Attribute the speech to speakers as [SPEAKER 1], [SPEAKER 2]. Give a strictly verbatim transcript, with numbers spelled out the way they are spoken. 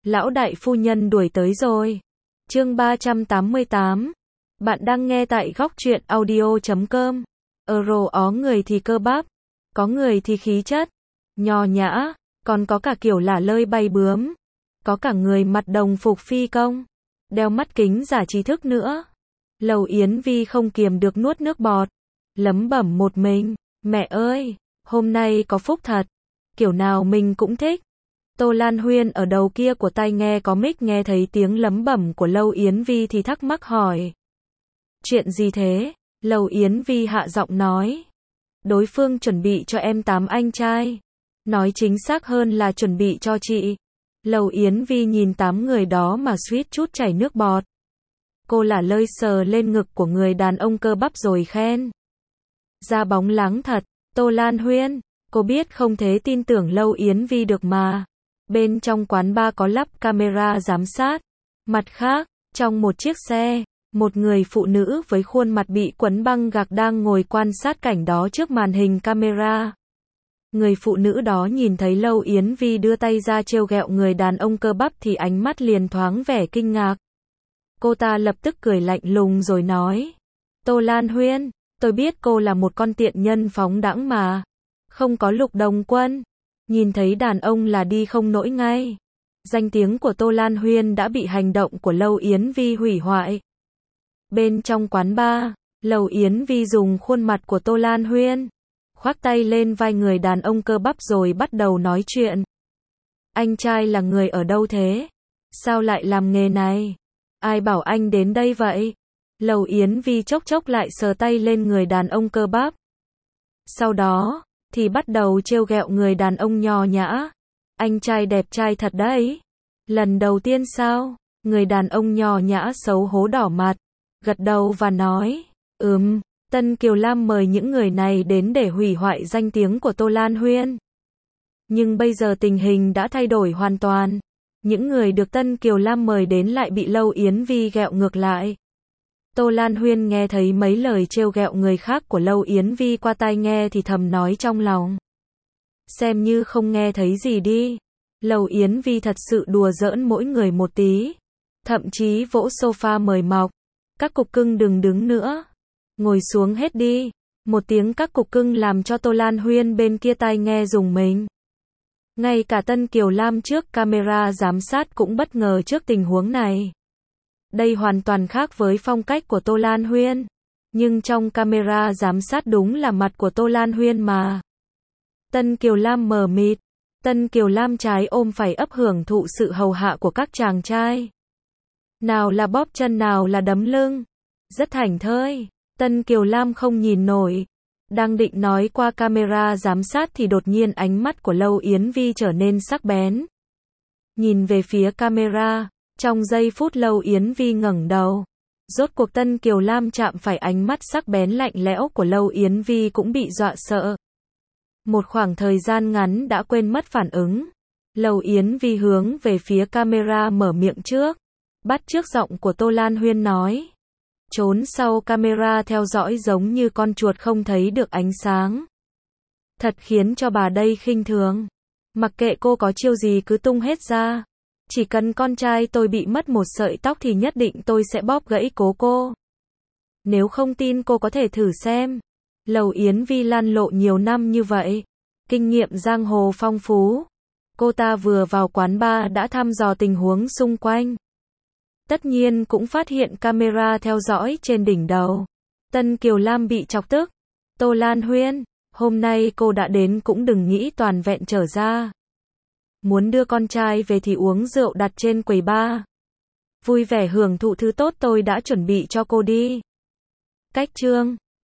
[SPEAKER 1] Lão đại phu nhân đuổi tới rồi. Chương ba trăm tám mươi tám. Bạn đang nghe tại góc truyện audio chấm com. Euro ó người thì cơ bắp, có người thì khí chất, nho nhã, còn có cả kiểu lả lơi bay bướm. Có cả người mặt đồng phục phi công, đeo mắt kính giả trí thức nữa. Lầu Yến Vi không kiềm được nuốt nước bọt, lẩm bẩm một mình, mẹ ơi, hôm nay có phúc thật, kiểu nào mình cũng thích. Tô Lan Huyên ở đầu kia của tai nghe có mic nghe thấy tiếng lẩm bẩm của Lầu Yến Vi thì thắc mắc hỏi. Chuyện gì thế? Lầu Yến Vi hạ giọng nói. Đối phương chuẩn bị cho em tám anh trai. Nói chính xác hơn là chuẩn bị cho chị. Lầu Yến Vi nhìn tám người đó mà suýt chút chảy nước bọt. Cô lả lơi sờ lên ngực của người đàn ông cơ bắp rồi khen. Da bóng láng thật, Tô Lan Huyên, cô biết không thể tin tưởng Lầu Yến Vi được mà. Bên trong quán bar có lắp camera giám sát. Mặt khác, trong một chiếc xe, một người phụ nữ với khuôn mặt bị quấn băng gạc đang ngồi quan sát cảnh đó trước màn hình camera. Người phụ nữ đó nhìn thấy Lầu Yến Vi đưa tay ra trêu ghẹo người đàn ông cơ bắp thì ánh mắt liền thoáng vẻ kinh ngạc. Cô ta lập tức cười lạnh lùng rồi nói. Tô Lan Huyên, tôi biết cô là một con tiện nhân phóng đãng mà. Không có Lục Đồng Quân. Nhìn thấy đàn ông là đi không nổi ngay. Danh tiếng của Tô Lan Huyên đã bị hành động của Lầu Yến Vi hủy hoại. Bên trong quán bar, Lầu Yến Vi dùng khuôn mặt của Tô Lan Huyên, khoác tay lên vai người đàn ông cơ bắp rồi bắt đầu nói chuyện. Anh trai là người ở đâu thế? Sao lại làm nghề này? Ai bảo anh đến đây vậy? Lầu Yến Vi chốc chốc lại sờ tay lên người đàn ông cơ bắp. Sau đó, thì bắt đầu trêu ghẹo người đàn ông nho nhã. Anh trai đẹp trai thật đấy. Lần đầu tiên sao? Người đàn ông nho nhã xấu hổ đỏ mặt, gật đầu và nói, ừm, Tân Kiều Lam mời những người này đến để hủy hoại danh tiếng của Tô Lan Huyên. Nhưng bây giờ tình hình đã thay đổi hoàn toàn. Những người được Tân Kiều Lam mời đến lại bị Lầu Yến Vi ghẹo ngược lại. Tô Lan Huyên nghe thấy mấy lời trêu ghẹo người khác của Lầu Yến Vi qua tai nghe thì thầm nói trong lòng. Xem như không nghe thấy gì đi. Lầu Yến Vi thật sự đùa giỡn mỗi người một tí. Thậm chí vỗ sofa mời mọc. Các cục cưng đừng đứng nữa. Ngồi xuống hết đi. Một tiếng các cục cưng làm cho Tô Lan Huyên bên kia tai nghe rùng mình. Ngay cả Tân Kiều Lam trước camera giám sát cũng bất ngờ trước tình huống này. Đây hoàn toàn khác với phong cách của Tô Lan Huyên. Nhưng trong camera giám sát đúng là mặt của Tô Lan Huyên mà. Tân Kiều Lam mờ mịt. Tân Kiều Lam trái ôm phải ấp hưởng thụ sự hầu hạ của các chàng trai. Nào là bóp chân nào là đấm lưng. Rất thảnh thơi. Tân Kiều Lam không nhìn nổi. Đang định nói qua camera giám sát thì đột nhiên ánh mắt của Lầu Yến Vi trở nên sắc bén. Nhìn về phía camera, trong giây phút Lầu Yến Vi ngẩng đầu. Rốt cuộc Tân Kiều Lam chạm phải ánh mắt sắc bén lạnh lẽo của Lầu Yến Vi cũng bị dọa sợ. Một khoảng thời gian ngắn đã quên mất phản ứng. Lầu Yến Vi hướng về phía camera mở miệng trước. Bắt trước giọng của Tô Lan Huyên nói. Trốn sau camera theo dõi giống như con chuột không thấy được ánh sáng. Thật khiến cho bà đây khinh thường. Mặc kệ cô có chiêu gì cứ tung hết ra. Chỉ cần con trai tôi bị mất một sợi tóc thì nhất định tôi sẽ bóp gãy cố cô. Nếu không tin cô có thể thử xem. Lầu Yến Vi lăn lộ nhiều năm như vậy. Kinh nghiệm giang hồ phong phú. Cô ta vừa vào quán bar đã thăm dò tình huống xung quanh. Tất nhiên cũng phát hiện camera theo dõi trên đỉnh đầu. Tân Kiều Lam bị chọc tức. Tô Lan Huyên, hôm nay cô đã đến cũng đừng nghĩ toàn vẹn trở ra. Muốn đưa con trai về thì uống rượu đặt trên quầy bar. Vui vẻ hưởng thụ thứ tốt tôi đã chuẩn bị cho cô đi. Cách chương